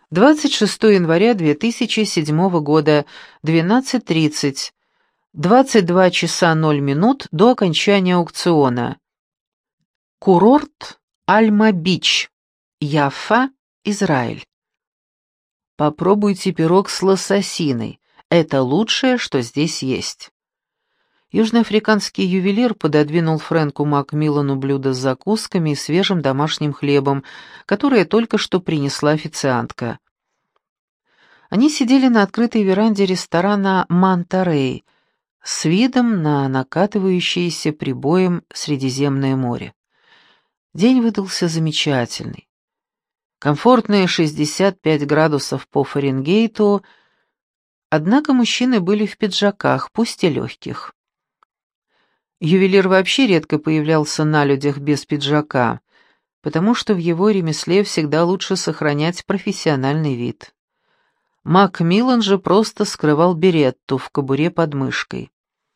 26 января 2007 года, 12:30, 22 часа 0 минут до окончания аукциона. Курорт Альма-Бич, Яффа, Израиль. Попробуйте пирог с лососиной. Это лучшее, что здесь есть. Южноафриканский ювелир пододвинул Фрэнку Макмиллану блюдо с закусками и свежим домашним хлебом, которое только что принесла официантка. Они сидели на открытой веранде ресторана «Манта-Рей» с видом на накатывающееся прибоем Средиземное море. День выдался замечательный. Комфортные 65 градусов по Фаренгейту, однако мужчины были в пиджаках, пусть и легких. Ювелир вообще редко появлялся на людях без пиджака, потому что в его ремесле всегда лучше сохранять профессиональный вид. Макмиллан же просто скрывал беретту в кобуре под мышкой.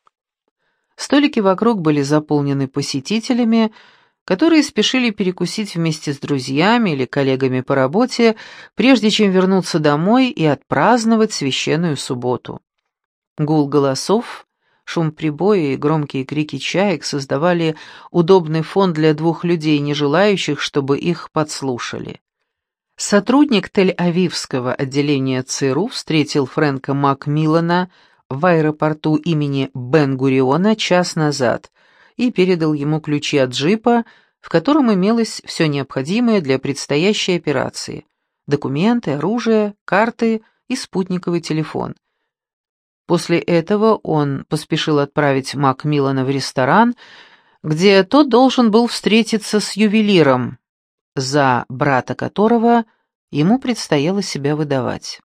Столики вокруг были заполнены посетителями, которые спешили перекусить вместе с друзьями или коллегами по работе, прежде чем вернуться домой и отпраздновать священную субботу. Гул голосов, шум прибоя и громкие крики чаек создавали удобный фон для двух людей, не желающих, чтобы их подслушали. Сотрудник Тель-Авивского отделения ЦРУ встретил Фрэнка Макмиллана в аэропорту имени Бен-Гуриона час назад и передал ему ключи от джипа, в котором имелось все необходимое для предстоящей операции: документы, оружие, карты и спутниковый телефон. После этого он поспешил отправить Макмиллана в ресторан, где тот должен был встретиться с ювелиром, за брата которого ему предстояло себя выдавать.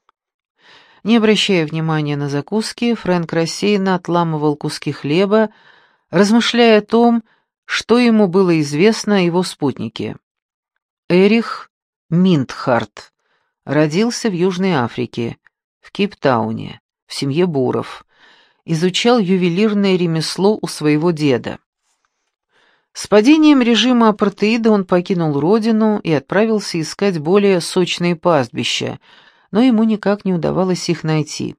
Не обращая внимания на закуски, Фрэнк рассеянно отламывал куски хлеба, размышляя о том, что ему было известно о его спутнике. Эрих Минтхарт родился в Южной Африке, в Кейптауне, в семье буров, изучал ювелирное ремесло у своего деда. С падением режима апартеида он покинул родину и отправился искать более сочные пастбища, но ему никак не удавалось их найти.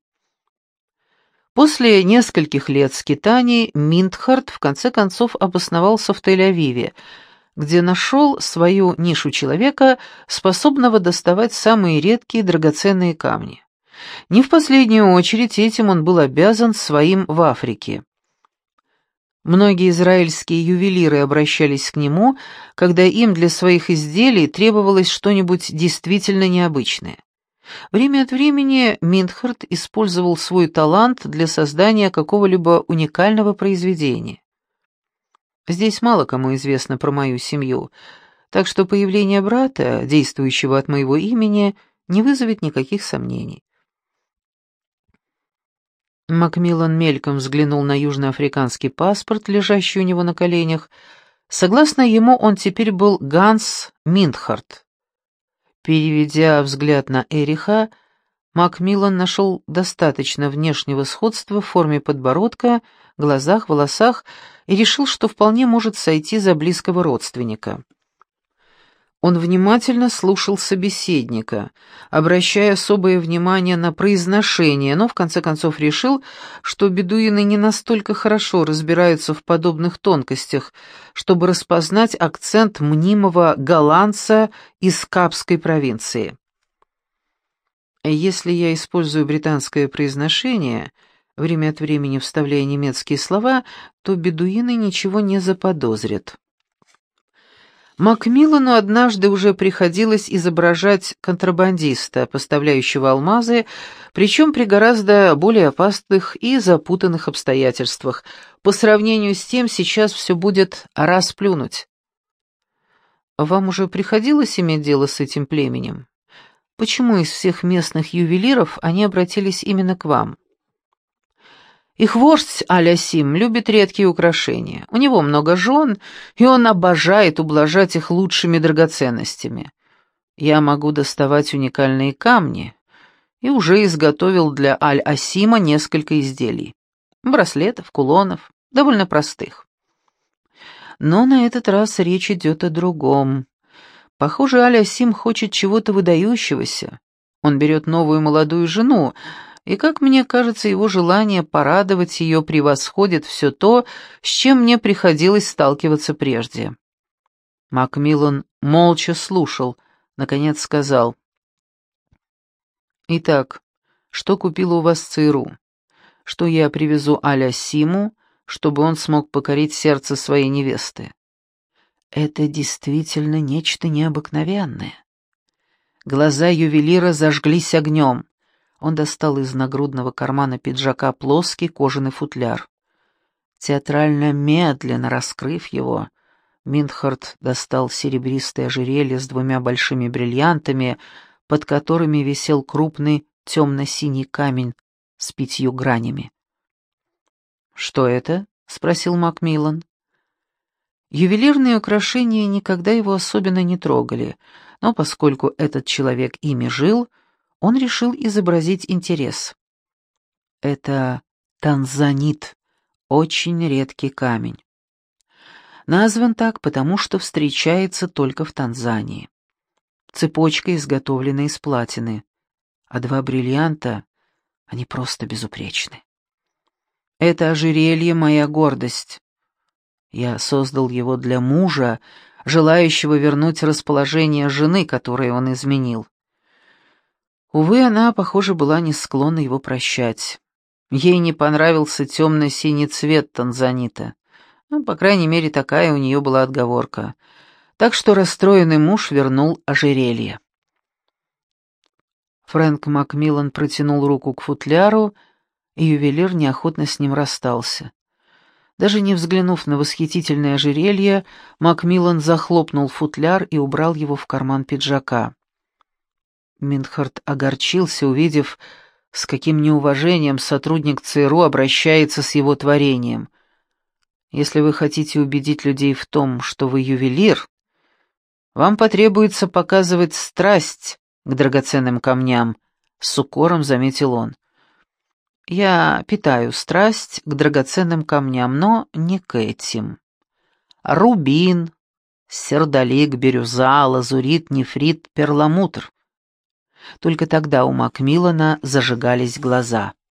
После нескольких лет скитаний Минтхарт в конце концов обосновался в Тель-Авиве, где нашел свою нишу человека, способного доставать самые редкие драгоценные камни. Не в последнюю очередь этим он был обязан своим в Африке. Многие израильские ювелиры обращались к нему, когда им для своих изделий требовалось что-нибудь действительно необычное. Время от времени Минтхарт использовал свой талант для создания какого-либо уникального произведения. Здесь мало кому известно про мою семью, так что появление брата, действующего от моего имени, не вызовет никаких сомнений. Макмиллан мельком взглянул на южноафриканский паспорт, лежащий у него на коленях. Согласно ему, он теперь был Ганс Минтхарт. Переведя взгляд на Эриха, Макмиллан нашел достаточно внешнего сходства в форме подбородка, глазах, волосах и решил, что вполне может сойти за близкого родственника. Он внимательно слушал собеседника, обращая особое внимание на произношение, но в конце концов решил, что бедуины не настолько хорошо разбираются в подобных тонкостях, чтобы распознать акцент мнимого голландца из Капской провинции. Если я использую британское произношение, время от времени вставляя немецкие слова, то бедуины ничего не заподозрят. Макмиллану однажды уже приходилось изображать контрабандиста, поставляющего алмазы, причем при гораздо более опасных и запутанных обстоятельствах. По сравнению с тем, сейчас все будет расплюнуть. Вам уже приходилось иметь дело с этим племенем? Почему из всех местных ювелиров они обратились именно к вам? Их вождь Аль-Асим любит редкие украшения. У него много жен, и он обожает ублажать их лучшими драгоценностями. Я могу доставать уникальные камни, и уже изготовил для Аль-Асима несколько изделий. Браслетов, кулонов, довольно простых. Но на этот раз речь идет о другом. Похоже, Аль-Асим хочет чего-то выдающегося. Он берет новую молодую жену, и, как мне кажется, его желание порадовать ее превосходит все то, с чем мне приходилось сталкиваться прежде. Макмиллан молча слушал, наконец сказал: «Итак, что купила у вас ЦРУ? Что я привезу Аль-Асиму, чтобы он смог покорить сердце своей невесты?» Это действительно нечто необыкновенное. Глаза ювелира зажглись огнем. Он достал из нагрудного кармана пиджака плоский кожаный футляр. Театрально медленно раскрыв его, Минтхарт достал серебристое ожерелье с двумя большими бриллиантами, под которыми висел крупный темно-синий камень с 5 гранями. «Что это?» — спросил Макмиллан. Ювелирные украшения никогда его особенно не трогали, но поскольку этот человек ими жил, он решил изобразить интерес. Это танзанит, очень редкий камень. Назван так, потому что встречается только в Танзании. Цепочка изготовлена из платины, а 2 бриллианта, они просто безупречны. Это ожерелье — моя гордость. Я создал его для мужа, желающего вернуть расположение жены, которое он изменил. Увы, она, похоже, была не склонна его прощать. Ей не понравился темно-синий цвет танзанита. Ну, по крайней мере, такая у нее была отговорка. Так что расстроенный муж вернул ожерелье. Фрэнк Макмиллан протянул руку к футляру, и ювелир неохотно с ним расстался. Даже не взглянув на восхитительное ожерелье, Макмиллан захлопнул футляр и убрал его в карман пиджака. Минтхарт огорчился, увидев, с каким неуважением сотрудник ЦРУ обращается с его творением. Если вы хотите убедить людей в том, что вы ювелир, вам потребуется показывать страсть к драгоценным камням, — с укором заметил он. Я питаю страсть к драгоценным камням, но не к этим. Рубин, сердолик, бирюза, лазурит, нефрит, перламутр. Только тогда у Макмиллана зажигались глаза.